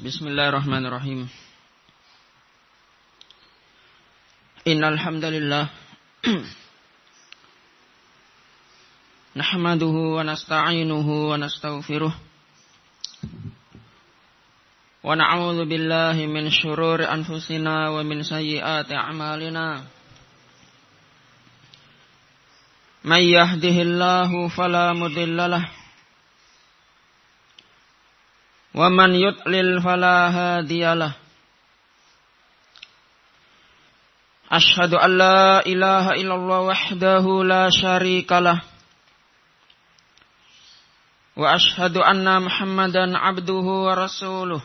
Bismillahirrahmanirrahim. Innal hamdalillah nahmaduhu wa nasta'inuhu wa nastaghfiruh wa na'udzu billahi min syururi anfusina wa min sayyiati a'malina. May yahdihillahu fala mudhillalah wa man yudlil fala hadiyalah. Asyhadu an la ilaha illallah wahdahu la syarikalah wa asyhadu anna Muhammadan abduhu wa rasuluh.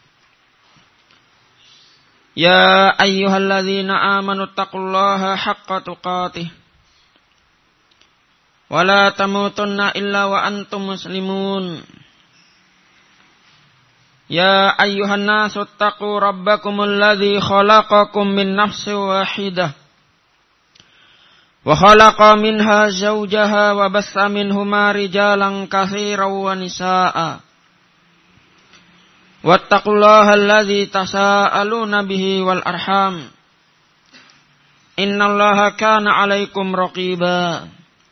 Ya ayyuhalladzina amanu taqullaha haqqa tuqatih wa la tamutunna illa wa antum muslimun. Ya ayyuhan nasu taqu rabbakumul ladzi khalaqakum min nafsin wahidah wa khalaqa minha zawjaha wa bassa minhuma rijalan katsiran wa nisaa'a wattaqullaha alladzi tasaaluna bihi wal arham innallaha kana 'alaikum raqiba.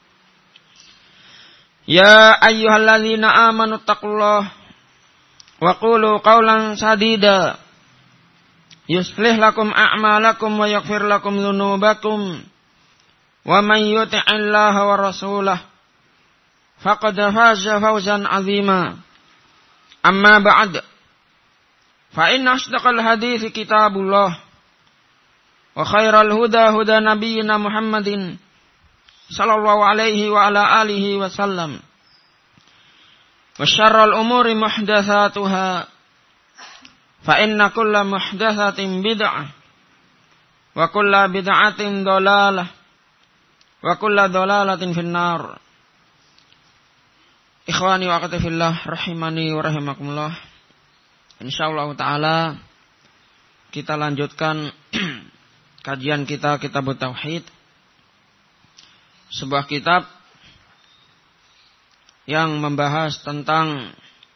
Ya ayyuhalladzina amanu taqullaha wa qulu qawlan sadida yuslih lakum a'malakum wa yaghfir lakum dhunubakum wa man yuti'illaha wa rasulahu faqad faza fawzan 'azima. Amma ba'd, fa inna asdaqal hadithi kitabullah wa khairal huda huda nabiyyina Muhammadin sallallahu alaihi wa ala alihi wa sallam. Wa syarrul umuri muhdatsatuha fa inna kulla muhdatsatin bid'ah wa kulla bid'atin dhalalah wa kulla dhalalatin finnar. Ikhwani wa akhwati fillah rahimani wa rahimakumullah. Insyaallah taala kita lanjutkan kajian kita kitab tauhid, sebuah kitab yang membahas tentang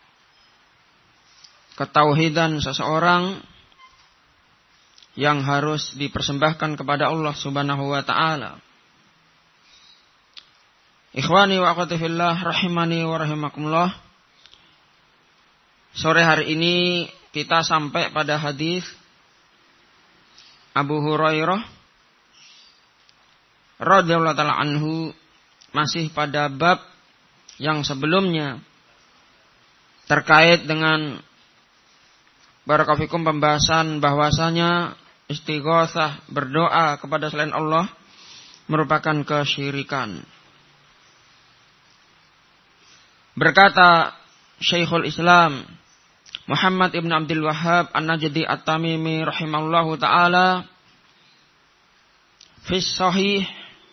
ketauhidan seseorang yang harus dipersembahkan kepada Allah Subhanahu wa taala. Ikhwani wa akhwati fillah rahimani wa rahimakumullah. Sore hari ini kita sampai pada hadis Abu Hurairah radhiyallahu taala anhu, masih pada bab yang sebelumnya terkait dengan barakafikum pembahasan bahwasanya istighatsah, berdoa kepada selain Allah, merupakan kesyirikan. Berkata Syekhul Islam Muhammad ibn Abdul Wahhab An-Najdi At-Tamimi rahimahullahu ta'ala fi sahih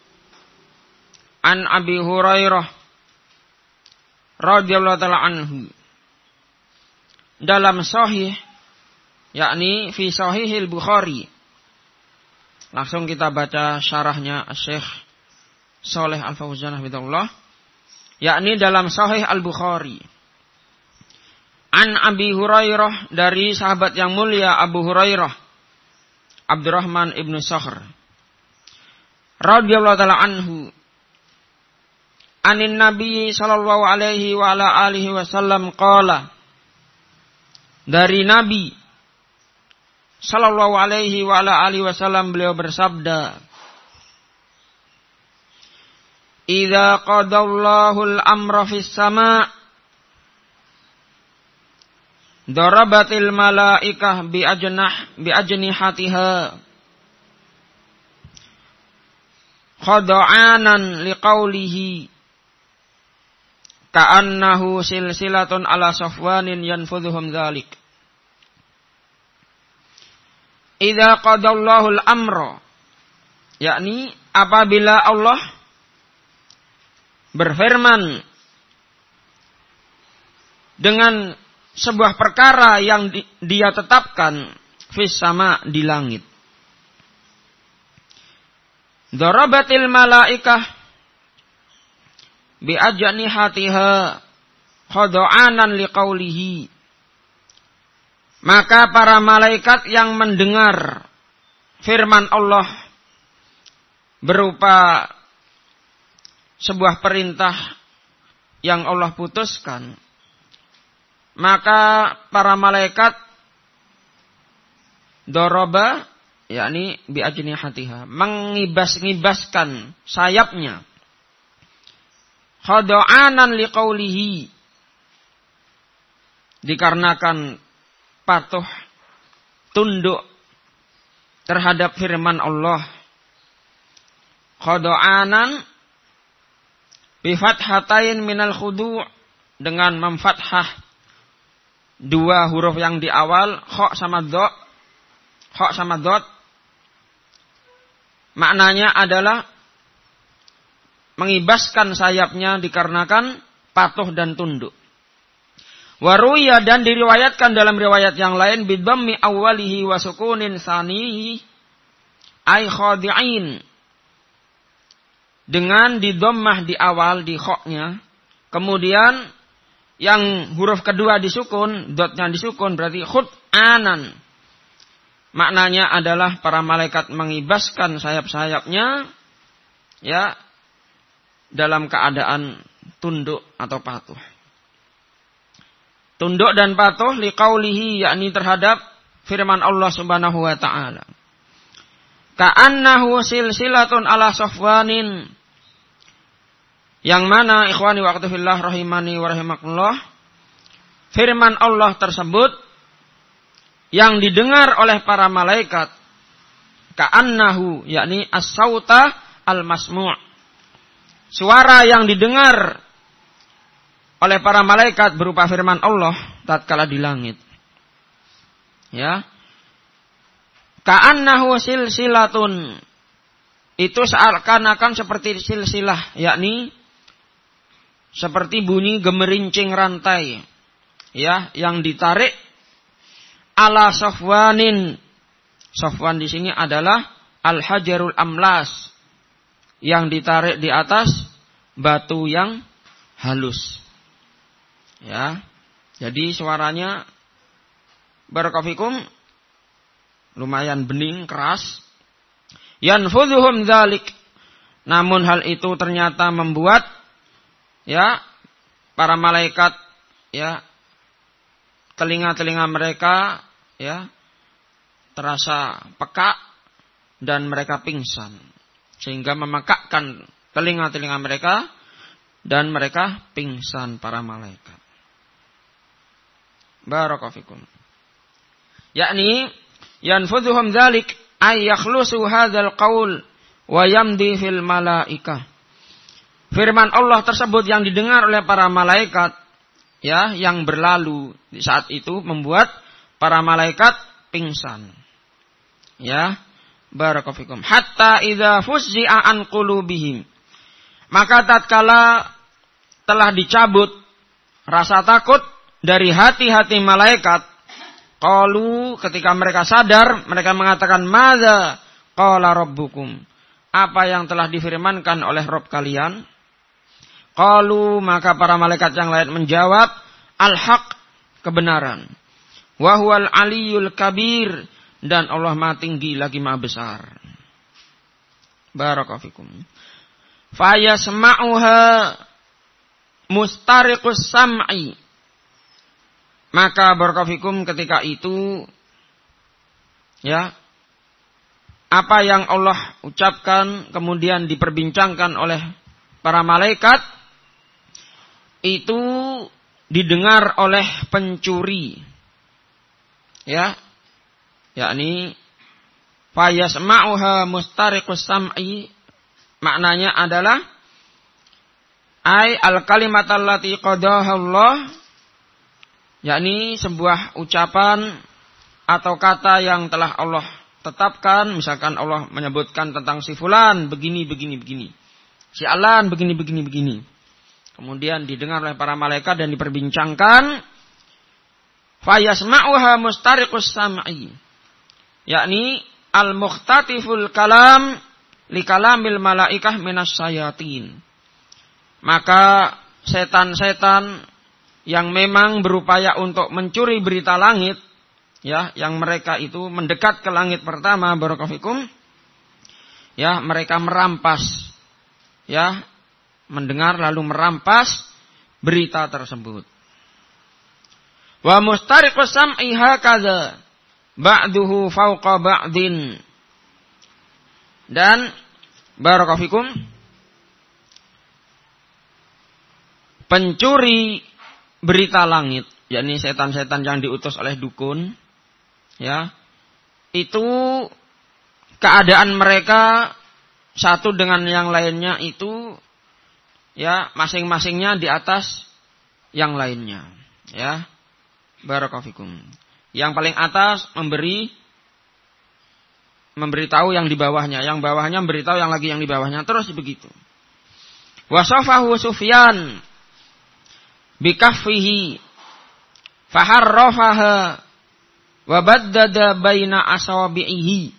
an Abi Hurairah radhiyallahu ta'ala anhu, dalam sahih, yakni fi sahihil Bukhari. Langsung kita baca syarahnya Syekh Shalih Al-Fauzan hafizahullah, yakni dalam sahih Al-Bukhari. An Abi Hurairah, dari sahabat yang mulia Abu Hurairah Abdurrahman ibnu Sakhr radhiyallahu ta'ala anhu, anin Nabi sallallahu alaihi wa ala alihi wasallam qala, dari Nabi sallallahu alaihi wa ala alihi wasallam beliau bersabda, idza qadallahu al-amra fis sama' darabatil malaikah bi ajnihatiha khada'anan liqaulihi ka'annahu silsilatun ala safwanin yanfudhuhum dzalik. Idza qadallahu al-amra, yakni apabila Allah berfirman dengan sebuah perkara yang dia tetapkan fis sama, di langit. Darabatil malaikah bi ajnihatiha khada'anan liqaulihi, Maka para malaikat yang mendengar firman Allah berupa sebuah perintah yang Allah putuskan, maka para malaikat doroba, yakni bi ajnihatiha, mengibas-ngibaskan sayapnya, khada'anan liqaulihi, dikarenakan patuh tunduk terhadap firman Allah. Khada'anan bi fathatain minal khudu', dengan memfathah dua huruf yang di awal, kha sama dot. Maknanya adalah mengibaskan sayapnya dikarenakan patuh dan tunduk. Waruya, dan diriwayatkan dalam riwayat yang lain, bidhammi awwalihi wa sukunin sanihi ay khadi'in, dengan didommah di awal, di khoknya, kemudian yang huruf kedua disukun, dotnya disukun, berarti khud'anan. Maknanya adalah para malaikat mengibaskan sayap-sayapnya, ya, dalam keadaan tunduk atau patuh. Tunduk dan patuh liqaulihi, yakni terhadap firman Allah Subhanahu wa taala. Ka'annahu silsilatun ala safwanin, yang mana ikhwani wa fillah rahimani wa rahimakumullah, firman Allah tersebut yang didengar oleh para malaikat, ka'annahu, yakni as-sauta al-masmu', suara yang didengar oleh para malaikat berupa firman Allah tatkala di langit. Ya. Ka'annahu silsilatun, itu seakan-akan seperti silsilah, yakni seperti bunyi gemerincing rantai, ya, yang ditarik ala safwanin. Safwan di sini adalah al-hajarul amlas, yang ditarik di atas batu yang halus. Ya, jadi suaranya barakallahu lumayan bening, keras. Yanfudhuhum dzalik, namun hal itu ternyata membuat, ya, para malaikat, ya, telinga-telinga mereka, ya, terasa peka dan mereka pingsan, sehingga memekakkan telinga-telinga mereka dan mereka pingsan para malaikat. Barakallahu fikum. Yakni yanfudhuhum dzalik ay yakhlusu hadzal qaul wa yamdi fil malaikah. Firman Allah tersebut yang didengar oleh para malaikat, ya, yang berlalu di saat itu membuat para malaikat pingsan. Ya, barakallahu fikum. Hatta idza fuzzi'a an qulubihim, maka tatkala telah dicabut rasa takut dari hati-hati malaikat, qalu, ketika mereka sadar, mereka mengatakan, madza qala rabbukum, apa yang telah difirmankan oleh Rabb kalian? Qalu, maka para malaikat yang lain menjawab, al-haq, kebenaran. Wa huwal aliyul kabir, dan Allah Maha tinggi lagi Maha besar. Barakallahu fikum. Fa yasma'uha mustariqus sam'i, maka barakallahu fikum ketika itu, ya, apa yang Allah ucapkan kemudian diperbincangkan oleh para malaikat itu didengar oleh pencuri, ya, yakni fa yasma'uha mustariqus sam'i, maknanya adalah ay al-kalimatallati qadaha Allah, yakni sebuah ucapan atau kata yang telah Allah tetapkan. Misalkan Allah menyebutkan tentang si fulan begini, si alan begini. Kemudian didengar oleh para malaikat dan diperbincangkan. Fayasma'uha mustariqus sam'i, yakni al-mukhtatiful kalam li kalamil malaikah minas sayatin. Maka setan-setan yang memang berupaya untuk mencuri berita langit, ya, yang mereka itu mendekat ke langit pertama, barakallahu fikum, ya, mereka merampas, ya, mendengar lalu merampas berita tersebut. Wa mustariqus sam'i hakadha ba'duhu fawqa ba'din. Dan barakallahu fikum, pencuri berita langit, yakni setan-setan yang diutus oleh dukun, ya, itu keadaan mereka satu dengan yang lainnya itu, ya, masing-masingnya di atas yang lainnya, ya. Barakallahu fikum. Yang paling atas memberitahu yang di bawahnya, yang bawahnya memberitahu yang lagi yang di bawahnya, terus begitu. Wasafahu Sufyan bikaffihi faharrafaha wa baddada baina asabihi.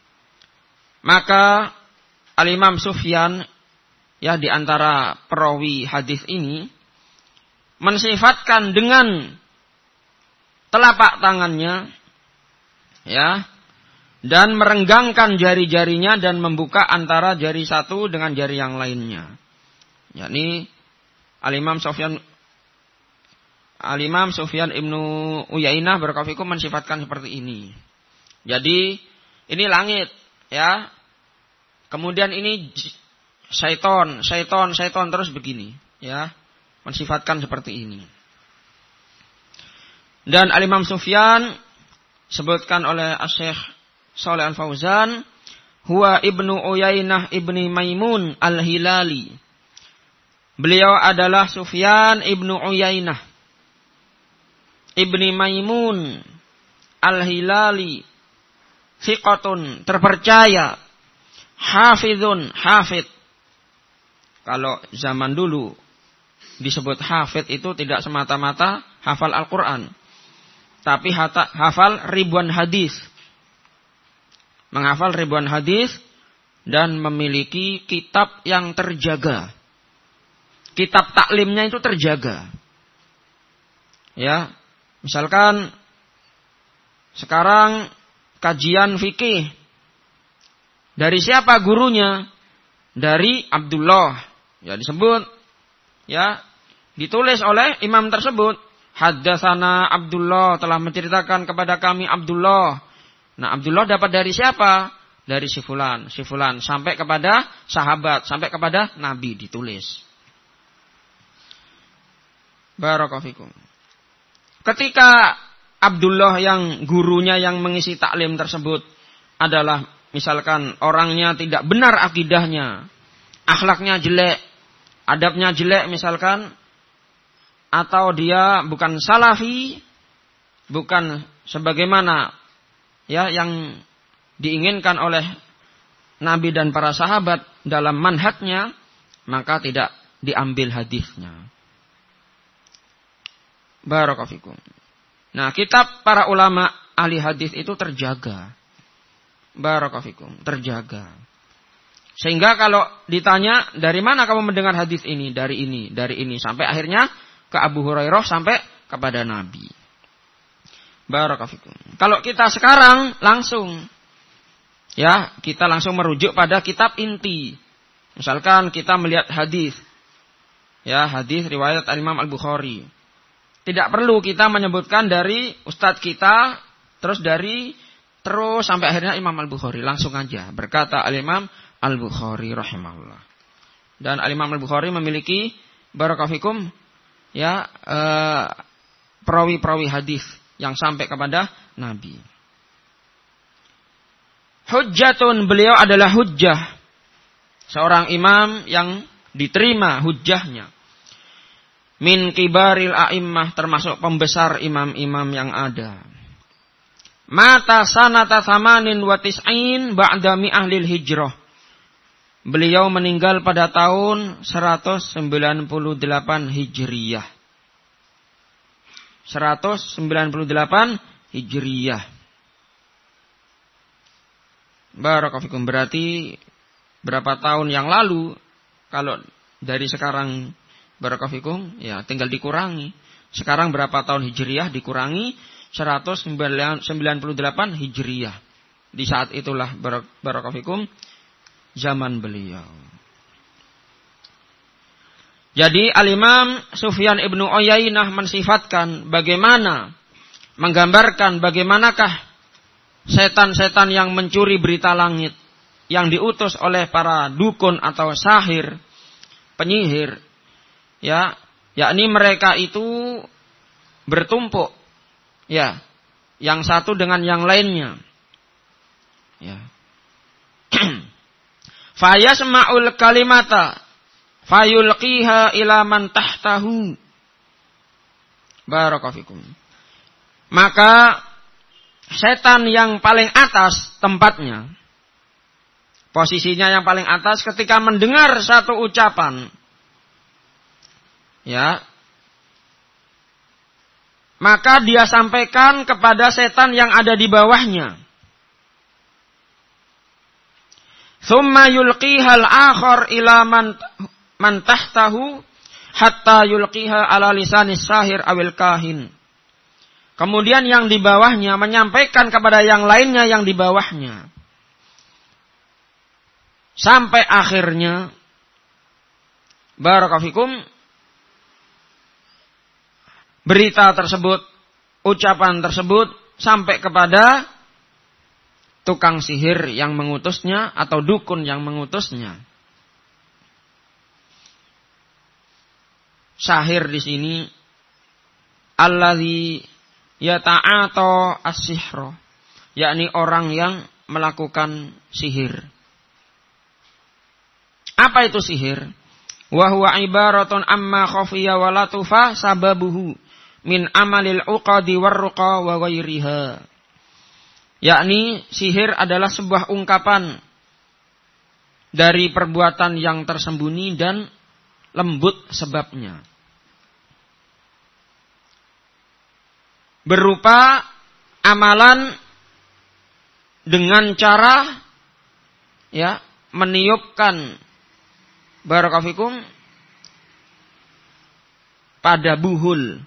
Maka Al-Imam Sufyan, ya, di antara perawi hadis ini mensifatkan dengan telapak tangannya, ya, dan merenggangkan jari-jarinya dan membuka antara jari satu dengan jari yang lainnya. Yakni Al-Imam Sufyan Ibnu Uyainah barakallahu fikum mensifatkan seperti ini. Jadi ini langit, ya. Kemudian ini syaiton terus begini, ya. Mensifatkan seperti ini. Dan Al-Imam Sufyan sebutkan oleh Asy-Syaikh Shalih Al-Fauzan, huwa Ibnu Uyainah Ibni Maimun Al-Hilali. Beliau adalah Sufyan Ibnu Uyainah Ibni Maimun Al-Hilali, thiqatun, terpercaya, hafidun, hafid. Kalau zaman dulu disebut hafid itu tidak semata-mata hafal Al-Quran, tapi hafal ribuan hadis. Menghafal ribuan hadis dan memiliki kitab yang terjaga. Kitab taklimnya itu terjaga. Ya, misalkan sekarang kajian fikih. Dari siapa gurunya? Dari Abdullah. Ya, disebut, ya, ditulis oleh imam tersebut. Haddatsana Abdullah, telah menceritakan kepada kami Abdullah. Nah, Abdullah dapat dari siapa? Dari si fulan, sampai kepada sahabat, sampai kepada Nabi ditulis. Barakallahu fikum. Ketika Abdullah yang gurunya yang mengisi taklim tersebut adalah misalkan orangnya tidak benar akidahnya, akhlaknya jelek, adabnya jelek misalkan, atau dia bukan salafi, bukan sebagaimana, ya, yang diinginkan oleh Nabi dan para sahabat dalam manhajnya, maka tidak diambil hadisnya. Barakallahu fikum. Nah, kitab para ulama ahli hadis itu terjaga. Barakallahu fikum, terjaga. Sehingga kalau ditanya, dari mana kamu mendengar hadis ini? Dari ini, sampai akhirnya ke Abu Hurairah sampai kepada Nabi. Barakallahu fikum. Kalau kita sekarang langsung, ya, kita langsung merujuk pada kitab inti. Misalkan kita melihat hadis, ya, hadis riwayat Imam Al-Bukhari. Tidak perlu kita menyebutkan dari ustadz kita, terus sampai akhirnya Imam Al-Bukhari. Langsung aja berkata Al-Imam Al-Bukhari rahimahullah. Dan Al-Imam Al-Bukhari memiliki barakallahu fikum, ya, perawi-perawi hadis yang sampai kepada Nabi. Hujjatun, beliau adalah hujjah. Seorang imam yang diterima hujjahnya. Min kibaril a'immah, termasuk pembesar imam-imam yang ada. Mata sanata thamanin wa tis'in ba'da mi'ahlil hijrah. Beliau meninggal pada tahun 198 Hijriyah. 198 Hijriyah. Barakallahu fikum, berarti berapa tahun yang lalu? Kalau dari sekarang barakallahu fikum, ya tinggal dikurangi. Sekarang berapa tahun Hijriyah dikurangi 198 Hijriyah. Di saat itulah barakallahu fikum zaman beliau. Jadi Al-Imam Sufyan Ibnu Uyainah mensifatkan menggambarkan bagaimanakah setan-setan yang mencuri berita langit yang diutus oleh para dukun atau sahir, penyihir, ya, yakni mereka itu bertumpuk, ya, yang satu dengan yang lainnya, ya. Fayasma'ul kalimata fayulqiha ila man tahtahu. Barakallahu fikum. Maka setan yang paling atas tempatnya, posisinya yang paling atas ketika mendengar satu ucapan, ya, maka dia sampaikan kepada setan yang ada di bawahnya. Tsumma yulqihal akhar ila man tahtahu hatta yulqiha ala lisanis sahir awil kahin. Kemudian yang di bawahnya menyampaikan kepada yang lainnya yang di bawahnya. Sampai akhirnya barakallahu fikum berita tersebut, ucapan tersebut sampai kepada tukang sihir yang mengutusnya atau dukun yang mengutusnya. Sahir di sini allazi yata'ata as-sihra, yakni orang yang melakukan sihir. Apa itu sihir? Wa huwa ibaratun amma khafiya wa latufa sababuhu min amalil uqadi warruqa wa ghairiha. Yakni sihir adalah sebuah ungkapan dari perbuatan yang tersembunyi dan lembut sebabnya. Berupa amalan dengan cara, ya, meniupkan barakallahu fikum pada buhul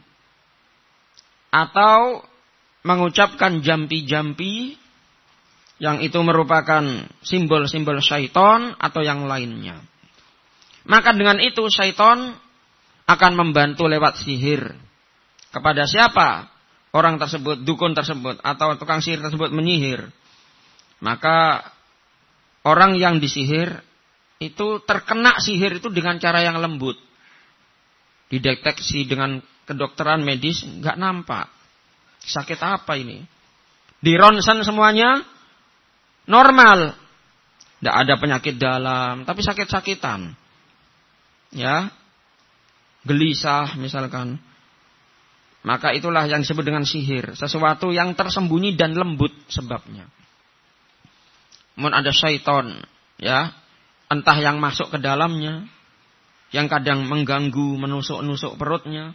atau mengucapkan jampi-jampi yang itu merupakan simbol-simbol syaitan atau yang lainnya. Maka dengan itu syaitan akan membantu lewat sihir. Kepada siapa orang tersebut, dukun tersebut atau tukang sihir tersebut menyihir, maka orang yang disihir itu terkena sihir itu dengan cara yang lembut. Dideteksi dengan kedokteran medis nggak nampak. Sakit apa ini? Di ronsen semuanya normal. Tidak ada penyakit dalam, tapi sakit-sakitan. Ya. Gelisah misalkan. Maka itulah yang disebut dengan sihir. Sesuatu yang tersembunyi dan lembut sebabnya. Namun ada syaitan, ya, entah yang masuk ke dalamnya, yang kadang mengganggu, menusuk-nusuk perutnya,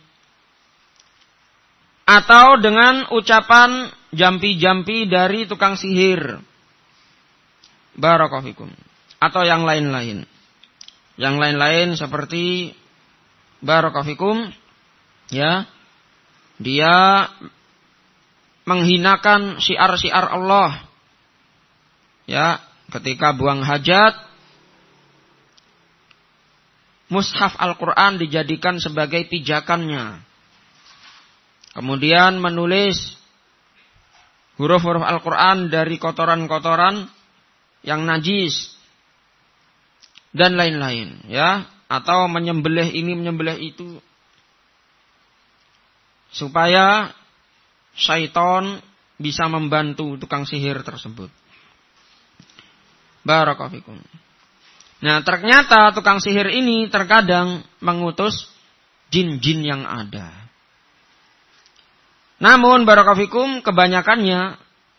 atau dengan ucapan jampi-jampi dari tukang sihir. Barakallahu fikum. Atau yang lain-lain. Yang lain-lain seperti barakallahu fikum, ya, dia menghinakan syiar-syiar Allah. Ya, ketika buang hajat, mushaf Al-Quran dijadikan sebagai pijakannya. Kemudian menulis huruf-huruf Al-Quran dari kotoran-kotoran yang najis. Dan lain-lain, ya. Atau menyembelih ini, menyembelih itu. Supaya syaitan bisa membantu tukang sihir tersebut. Barakallahu fikum. Nah, ternyata tukang sihir ini terkadang mengutus jin-jin yang ada. Namun barakallahu fikum kebanyakannya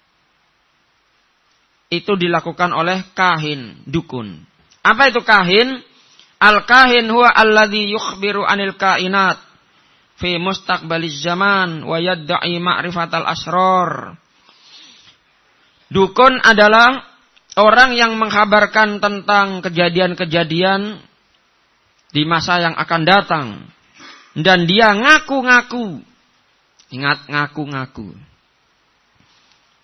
itu dilakukan oleh kahin, dukun. Apa itu kahin? Al-kahin huwa alladhi yukhbiru anil kainat fi mustaqbaliz zaman wa yadda'i ma'rifatal asrar. Dukun adalah orang yang mengkhabarkan tentang kejadian-kejadian di masa yang akan datang. Dan dia ngaku-ngaku. Ingat, ngaku-ngaku.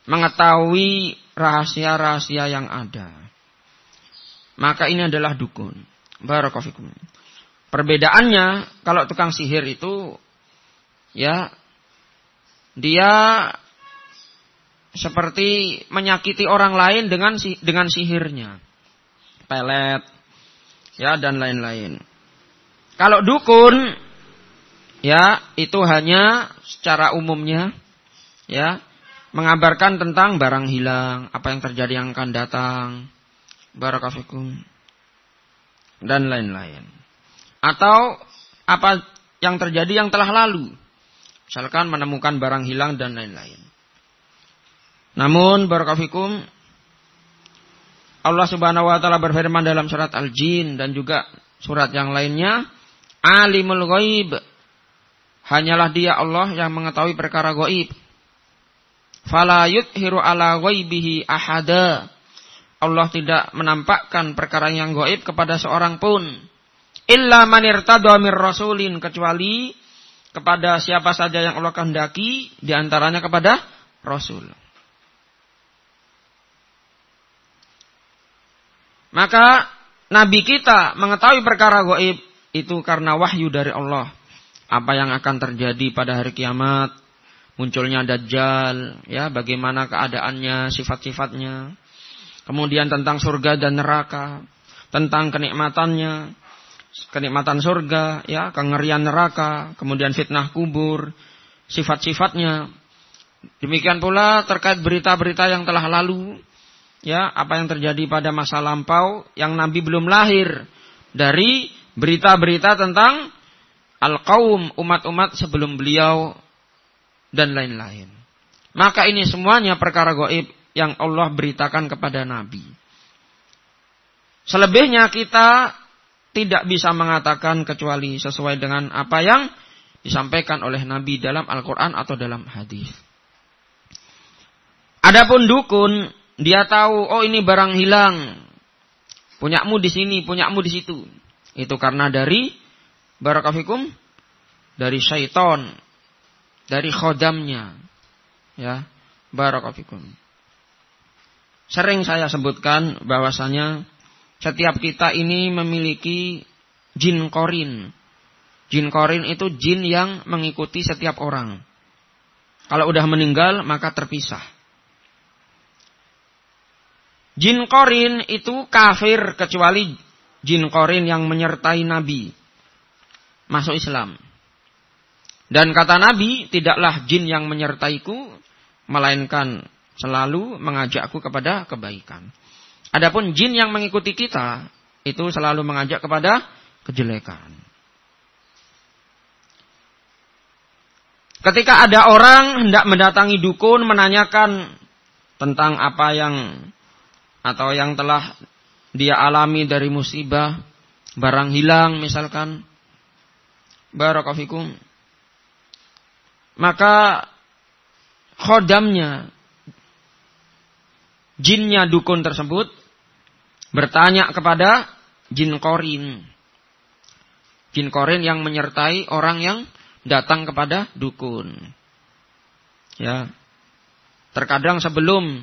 mengetahui rahasia-rahasia yang ada. Maka ini adalah dukun. Barakallahu fikum. Perbedaannya, kalau tukang sihir itu, ya, dia seperti menyakiti orang lain dengan sihirnya. Pelet, ya, dan lain-lain. Kalau dukun, ya, itu hanya secara umumnya, ya, mengabarkan tentang barang hilang, apa yang terjadi yang akan datang, barakallahu fikum, dan lain-lain. Atau apa yang terjadi yang telah lalu, misalkan menemukan barang hilang dan lain-lain. Namun barakallahu fikum, Allah Subhanahu wa taala berfirman dalam surat Al-Jin dan juga surat yang lainnya, Alimul Ghaib, hanyalah Dia Allah yang mengetahui perkara gaib. Fala yudhiru ala ghaibihi ahada. Allah tidak menampakkan perkara yang gaib kepada seorang pun. Illa man irtada mir rasulin, kecuali kepada siapa saja yang Allah kehendaki, di antaranya kepada Rasul. Maka Nabi kita mengetahui perkara gaib itu karena wahyu dari Allah. Apa yang akan terjadi pada hari kiamat, munculnya Dajjal, ya, bagaimana keadaannya, sifat-sifatnya. Kemudian tentang surga dan neraka, tentang kenikmatannya, kenikmatan surga, ya, kengerian neraka, kemudian fitnah kubur, sifat-sifatnya. Demikian pula terkait berita-berita yang telah lalu, ya, apa yang terjadi pada masa lampau yang Nabi belum lahir, dari berita-berita tentang al-qaum, umat-umat sebelum beliau, dan lain-lain. Maka ini semuanya perkara gaib yang Allah beritakan kepada Nabi. Selebihnya kita tidak bisa mengatakan kecuali sesuai dengan apa yang disampaikan oleh Nabi dalam Al-Quran atau dalam hadis. Adapun dukun, dia tahu, oh ini barang hilang, punyamu di sini, punyamu di situ. Itu karena dari barakallahu fikum, dari syaitan, dari khodamnya, ya, barakallahu fikum. Sering saya sebutkan bahwasanya setiap kita ini memiliki jin korin. Jin korin itu jin yang mengikuti setiap orang. Kalau udah meninggal maka terpisah. Jin korin itu kafir kecuali jin korin yang menyertai Nabi masuk Islam. Dan kata Nabi, tidaklah jin yang menyertaiku melainkan selalu mengajakku kepada kebaikan. Adapun jin yang mengikuti kita itu selalu mengajak kepada kejelekan. Ketika ada orang hendak mendatangi dukun menanyakan tentang apa yang atau yang telah dia alami dari musibah, barang hilang misalkan, barakallahu fikum, maka khodamnya, jinnya dukun tersebut bertanya kepada jin korin. Jin korin yang menyertai orang yang datang kepada dukun. Ya. Terkadang sebelum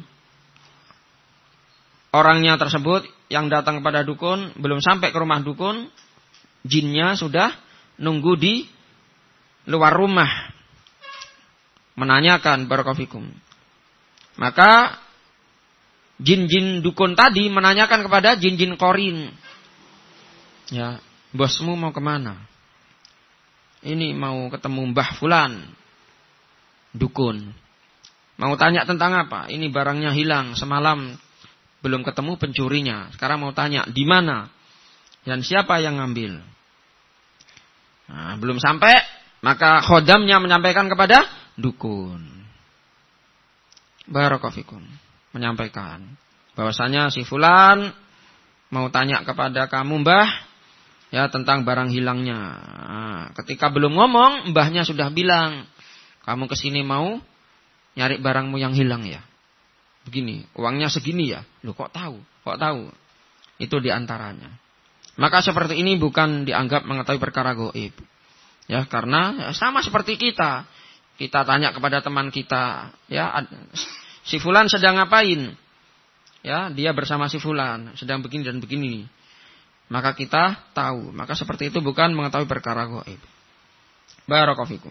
orangnya tersebut yang datang kepada dukun belum sampai ke rumah dukun, jinnya sudah nunggu di luar rumah menanyakan barakallahu fikum. Maka jin-jin dukun tadi menanyakan kepada jin-jin korin. Ya, bosmu mau kemana? Ini mau ketemu Mbah Fulan, dukun. Mau tanya tentang apa? Ini barangnya hilang semalam, belum ketemu pencurinya. Sekarang mau tanya di mana dan siapa yang ngambil. Nah, belum sampai, maka khodamnya menyampaikan kepada dukun. Barakallahu fikum. Menyampaikan bahwasanya si Fulan mau tanya kepada kamu Mbah, ya, tentang barang hilangnya. Nah, ketika belum ngomong, mbahnya sudah bilang, kamu kesini mau nyari barangmu yang hilang ya. Begini, uangnya segini ya. Loh kok tahu? Kok tahu? Itu diantaranya. Maka seperti ini bukan dianggap mengetahui perkara gaib. Ya, karena sama seperti kita. Kita tanya kepada teman kita, ya, si fulan sedang ngapain? Ya, dia bersama si fulan sedang begini dan begini. Maka kita tahu. Maka seperti itu bukan mengetahui perkara gaib. Barakallahu fikum.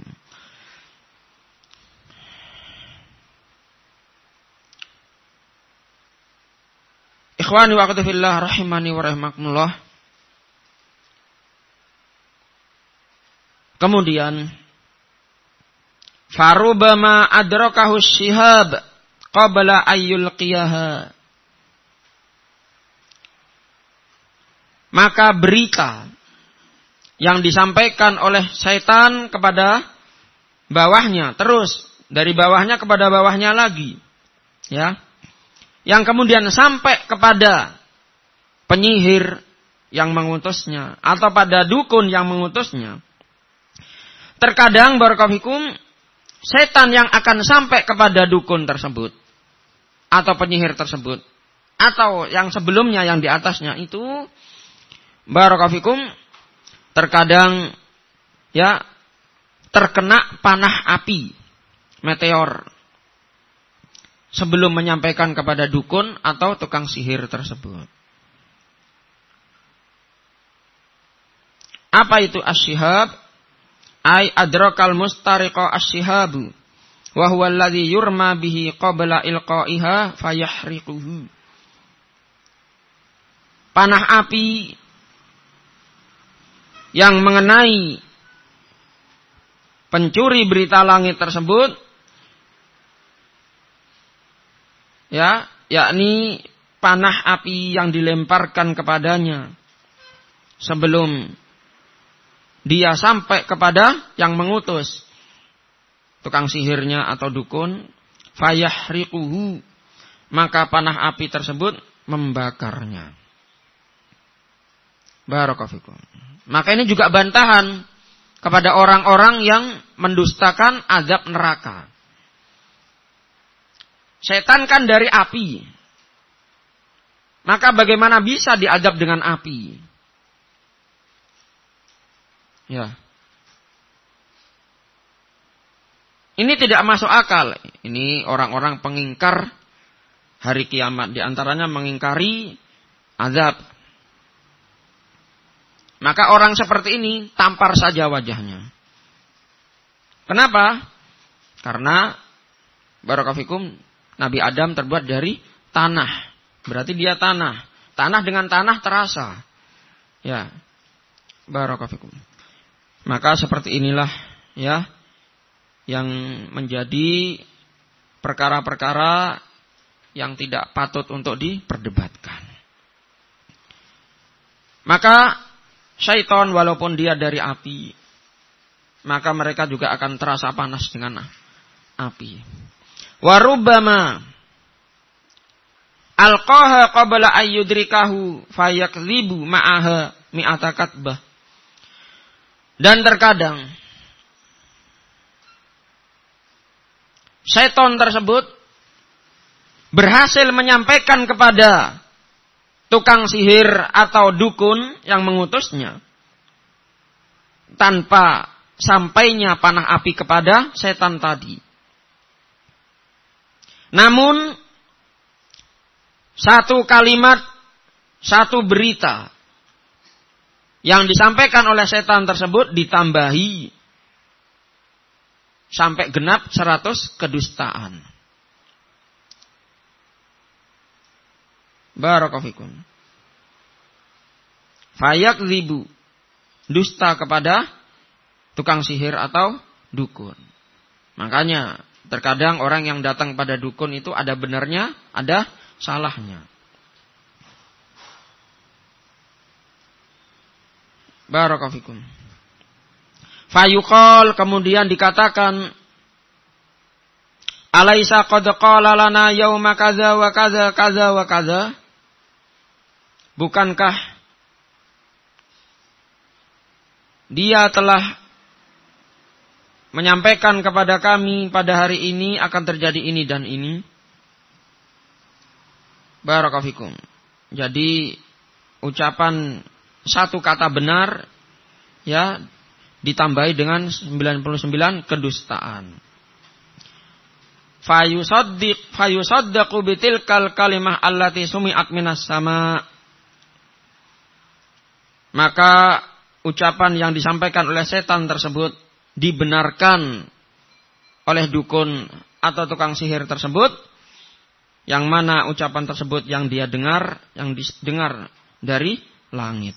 Ikhwani wa akhwati fillah rahimani wa rahimakumullah. Kemudian farubama adrakahu syihab qabla ayyulqiyaha. Maka berita yang disampaikan oleh setan kepada bawahnya, terus dari bawahnya kepada bawahnya lagi, ya, yang kemudian sampai kepada penyihir yang mengutusnya atau pada dukun yang mengutusnya. Terkadang barakallahu fikum, setan yang akan sampai kepada dukun tersebut atau penyihir tersebut atau yang sebelumnya yang di atasnya itu barakallahu fikum, terkadang ya terkena panah api, meteor, sebelum menyampaikan kepada dukun atau tukang sihir tersebut. Apa itu asyihab? Ai adrakal mustariqa asyihabu wa huwa alladhi yurma bihi qabla ilqaiha fayahriquhu. Panah api yang mengenai pencuri berita langit tersebut, ya, yakni panah api yang dilemparkan kepadanya sebelum dia sampai kepada yang mengutus, tukang sihirnya atau dukun, fayahriquhu, maka panah api tersebut membakarnya. Barakallahu fikum. Maka ini juga bantahan kepada orang-orang yang mendustakan azab neraka. Setan kan dari api. Maka bagaimana bisa diazab dengan api? Ya. Ini tidak masuk akal. Ini orang-orang pengingkar hari kiamat. Di antaranya mengingkari azab. Maka orang seperti ini tampar saja wajahnya. Kenapa? Karena barakallahu fikum, Nabi Adam terbuat dari tanah. Berarti dia tanah. Tanah dengan tanah terasa. Ya. Barakallahu fikum. Maka seperti inilah ya yang menjadi perkara-perkara yang tidak patut untuk diperdebatkan. Maka syaitan walaupun dia dari api, maka mereka juga akan terasa panas dengan api. Warubbama alqaha qabla ayyudrikahu fayakdzibu ma'aha mi'ata katbah. Dan terkadang syaitan tersebut berhasil menyampaikan kepada tukang sihir atau dukun yang mengutusnya tanpa sampainya panah api kepada setan tadi. Namun satu kalimat, satu berita yang disampaikan oleh setan tersebut ditambahi sampai genap 100 kedustaan. Barakallahu fikum. Fayakdzibu, dusta kepada tukang sihir atau dukun. Makanya terkadang orang yang datang pada dukun itu ada benarnya, ada salahnya. Barakallahu fikum. Fayuqal, kemudian dikatakan, alaisa qad qala lana yauma kaza wa kaza kaza wa kaza? Bukankah dia telah menyampaikan kepada kami pada hari ini akan terjadi ini dan ini? Barakallahu fikum. Jadi ucapan satu kata benar ya ditambahi dengan 99 kedustaan. fayusaddaqu bitilkal kalimah allati sumi'at minas sama. Maka ucapan yang disampaikan oleh setan tersebut dibenarkan oleh dukun atau tukang sihir tersebut, yang mana ucapan tersebut yang dia dengar, yang didengar dari langit.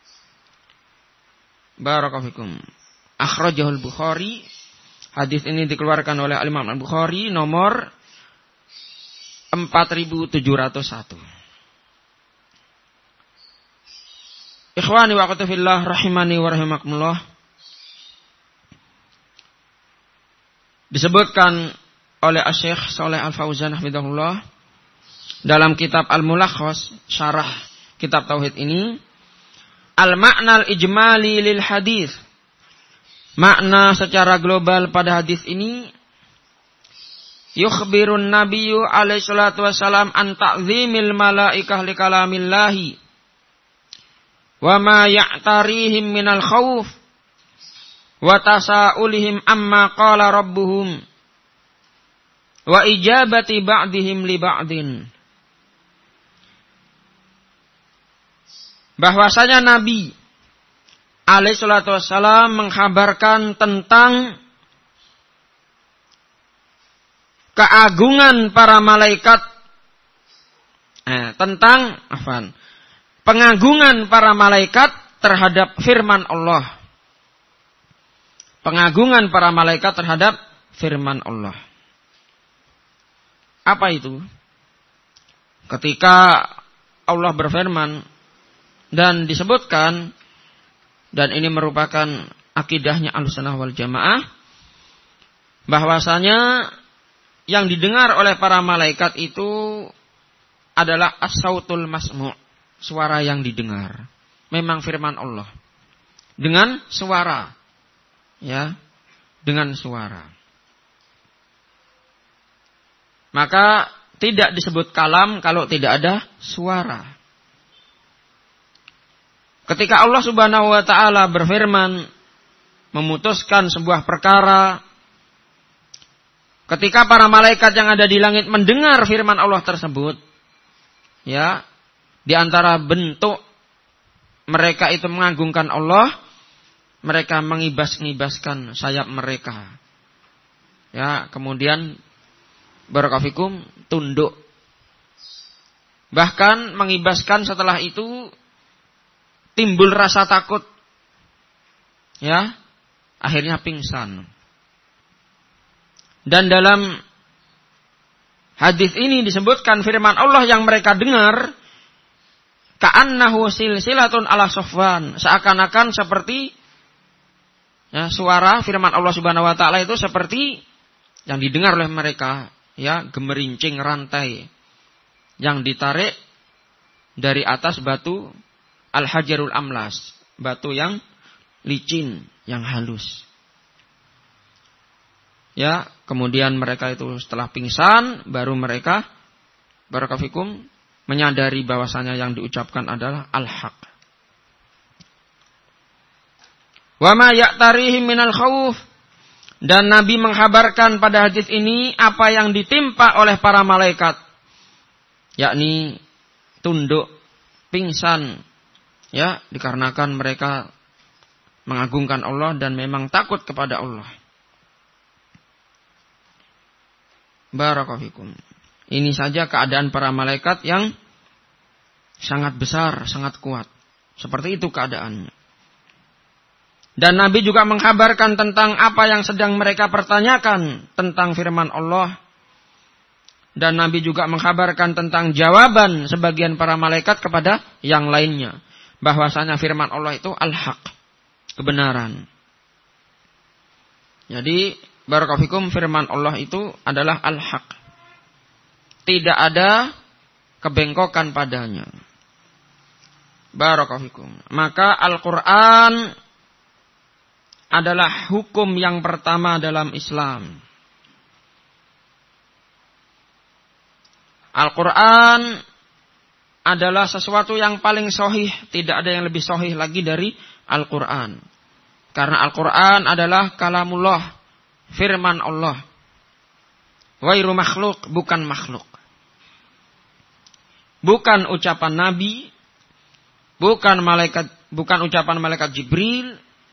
Barakallahu fikum. Akhrajahul Bukhari. Hadis ini dikeluarkan oleh Imam Al-Bukhari nomor 4701. Ikhwani wa akhwati fillah rahimani wa rahimakumullah. Disebutkan oleh Asy-Syaikh Shalih Al-Fauzan hafizahullah dalam kitab Al-Mulakhas syarah kitab tauhid ini, al-ma'na al-ijmali lil hadis. Makna secara global pada hadis ini, yukhbirun nabiyyu alaihi salatu wassalam an ta'zimil malaikah li kalamillahi wa ma ya'tarihim minal khawf wa tasa'ulihim amma qala rabbuhum wa ijabati ba'dihim li ba'din. Bahwasanya Nabi alaihi salatu wassalam mengkhabarkan tentang keagungan para malaikat, pengagungan para malaikat terhadap firman Allah. Pengagungan para malaikat terhadap firman Allah. Apa itu? Ketika Allah berfirman dan disebutkan, dan ini merupakan akidahnya Ahlussunnah wal Jamaah, bahwasanya yang didengar oleh para malaikat itu adalah as-sautul masmu', suara yang didengar. Memang firman Allah dengan suara, ya, dengan suara. Maka tidak disebut kalam kalau tidak ada suara. Ketika Allah Subhanahu wa taala berfirman memutuskan sebuah perkara, ketika para malaikat yang ada di langit mendengar firman Allah tersebut, ya, di antara bentuk mereka itu mengagungkan Allah, mereka mengibas-ngibaskan sayap mereka. Ya, kemudian barakallahu fikum tunduk. Bahkan mengibaskan setelah itu timbul rasa takut. Ya, akhirnya pingsan. Dan dalam hadis ini disebutkan firman Allah yang mereka dengar, ka'annahu silsilatun ala safwan, seakan-akan seperti, ya, suara firman Allah Subhanahu wa taala itu seperti yang didengar oleh mereka, ya, gemerincing rantai yang ditarik dari atas batu al-hajarul amlas, batu yang licin, yang halus. Ya, kemudian mereka itu setelah pingsan, baru mereka barakallahu fikum menyadari bahwasanya yang diucapkan adalah al-haq. Wa ma ya'tarihim minal khauf, dan Nabi mengkhabarkan pada hadis ini apa yang ditimpa oleh para malaikat, yakni tunduk, pingsan, ya, dikarenakan mereka mengagungkan Allah dan memang takut kepada Allah. Barakallahu fikum. Ini saja keadaan para malaikat yang sangat besar, sangat kuat. Seperti itu keadaannya. Dan Nabi juga mengkabarkan tentang apa yang sedang mereka pertanyakan tentang firman Allah. Dan Nabi juga mengkabarkan tentang jawaban sebagian para malaikat kepada yang lainnya. Bahwasanya firman Allah itu al-haq, kebenaran. Jadi barakallahu fikum, firman Allah itu adalah al-haq. Tidak ada kebengkokan padanya. Barakallahu fikum. Maka Al-Quran adalah hukum yang pertama dalam Islam. Al-Quran adalah sesuatu yang paling sahih. Tidak ada yang lebih sahih lagi dari Al-Quran. Karena Al-Quran adalah kalamullah, firman Allah. Ghairu makhluk, bukan makhluk. Bukan ucapan Nabi, bukan ucapan malaikat Jibril,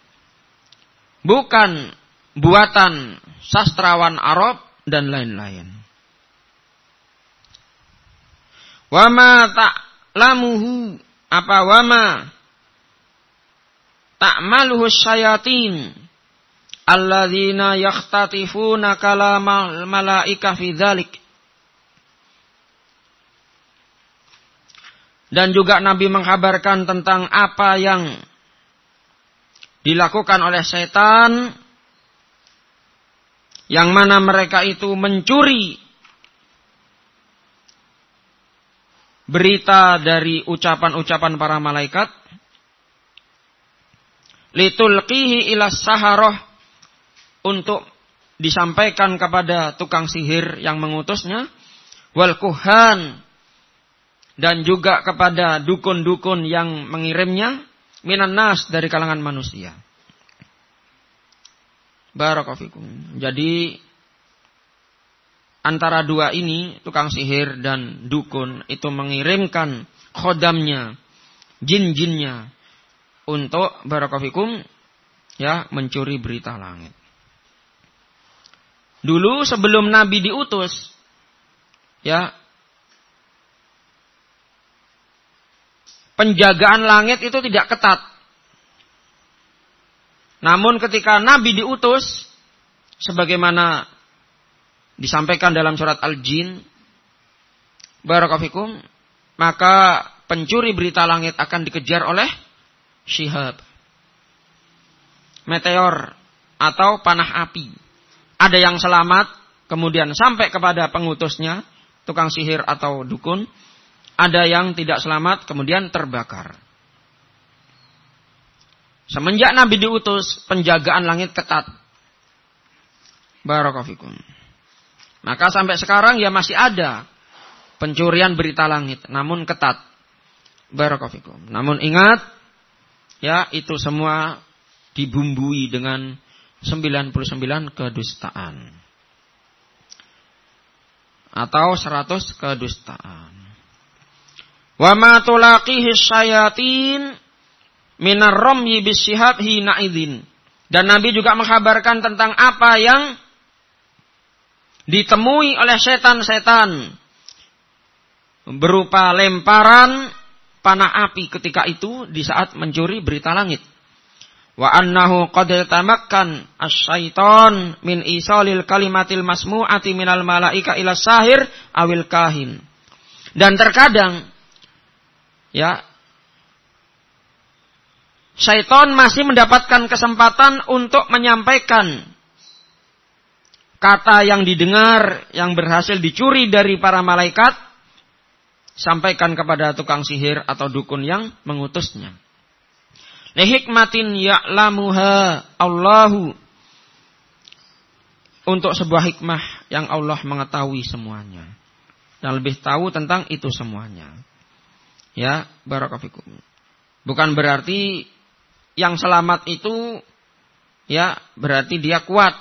bukan buatan sastrawan Arab dan lain-lain. Wa ma ta'lamuhu wa ma ta'maluhu syayatin alladzina yakhtatifuna kalamal malaika fi dzalik. Dan juga Nabi mengkabarkan tentang apa yang dilakukan oleh setan, yang mana mereka itu mencuri berita dari ucapan-ucapan para malaikat, litulqihi ila saharah, untuk disampaikan kepada tukang sihir yang mengutusnya, wal kuhan, dan juga kepada dukun-dukun yang mengirimnya, minan nas, dari kalangan manusia. Barakallahu fikum. Jadi antara dua ini, tukang sihir dan dukun, itu mengirimkan khodamnya, jin-jinnya, untuk barakallahu fikum, ya, mencuri berita langit. Dulu sebelum Nabi diutus, ya, penjagaan langit itu tidak ketat. Namun ketika Nabi diutus, sebagaimana disampaikan dalam surat Al-Jin, barakallahu fikum, maka pencuri berita langit akan dikejar oleh syihab, meteor atau panah api. Ada yang selamat kemudian sampai kepada pengutusnya, tukang sihir atau dukun. Ada yang tidak selamat kemudian terbakar. Semenjak Nabi diutus, penjagaan langit ketat. Barakallahu fikum. Maka sampai sekarang ya masih ada pencurian berita langit, namun ketat. Barakallahu fikum. Namun ingat, ya, itu semua dibumbui dengan 99 kedustaan. Atau 100 kedustaan. Wa ma tulaqihi syayatin minar ramyi bisyihab hina idzin. Dan Nabi juga mengkabarkan tentang apa yang ditemui oleh setan-setan berupa lemparan panah api ketika itu di saat mencuri berita langit. Wa annahu qad tamakkan asy-syaiton min isalil kalimatil masmu'ati minal malaika ila sahir awil kahin. Dan terkadang, ya, syaitan masih mendapatkan kesempatan untuk menyampaikan kata yang didengar, yang berhasil dicuri dari para malaikat, sampaikan kepada tukang sihir atau dukun yang mengutusnya. Lihikmatin ya'lamuha Allahu, untuk sebuah hikmah yang Allah mengetahui semuanya dan lebih tahu tentang itu semuanya. Ya, barakallahu fikum. Bukan berarti yang selamat itu, ya, berarti dia kuat.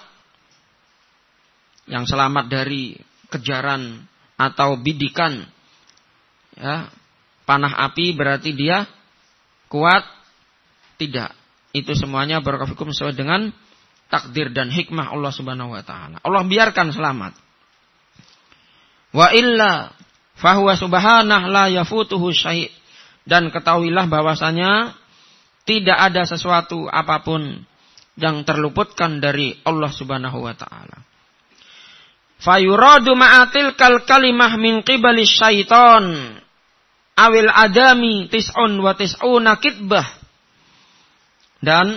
Yang selamat dari kejaran atau bidikan, ya, panah api berarti dia kuat. Tidak. Itu semuanya barakallahu fikum sesuai dengan takdir dan hikmah Allah Subhanahu wa taala. Allah biarkan selamat. Wa illa fahuwa subhanah la yafutuhu syai'. Dan ketahuilah bahwasanya tidak ada sesuatu apapun yang terluputkan dari Allah Subhanahu wa taala. Fayuradu ma'atil kal kalimah min qibali syaiton awil adami tis'un wa tis'una kitbah. Dan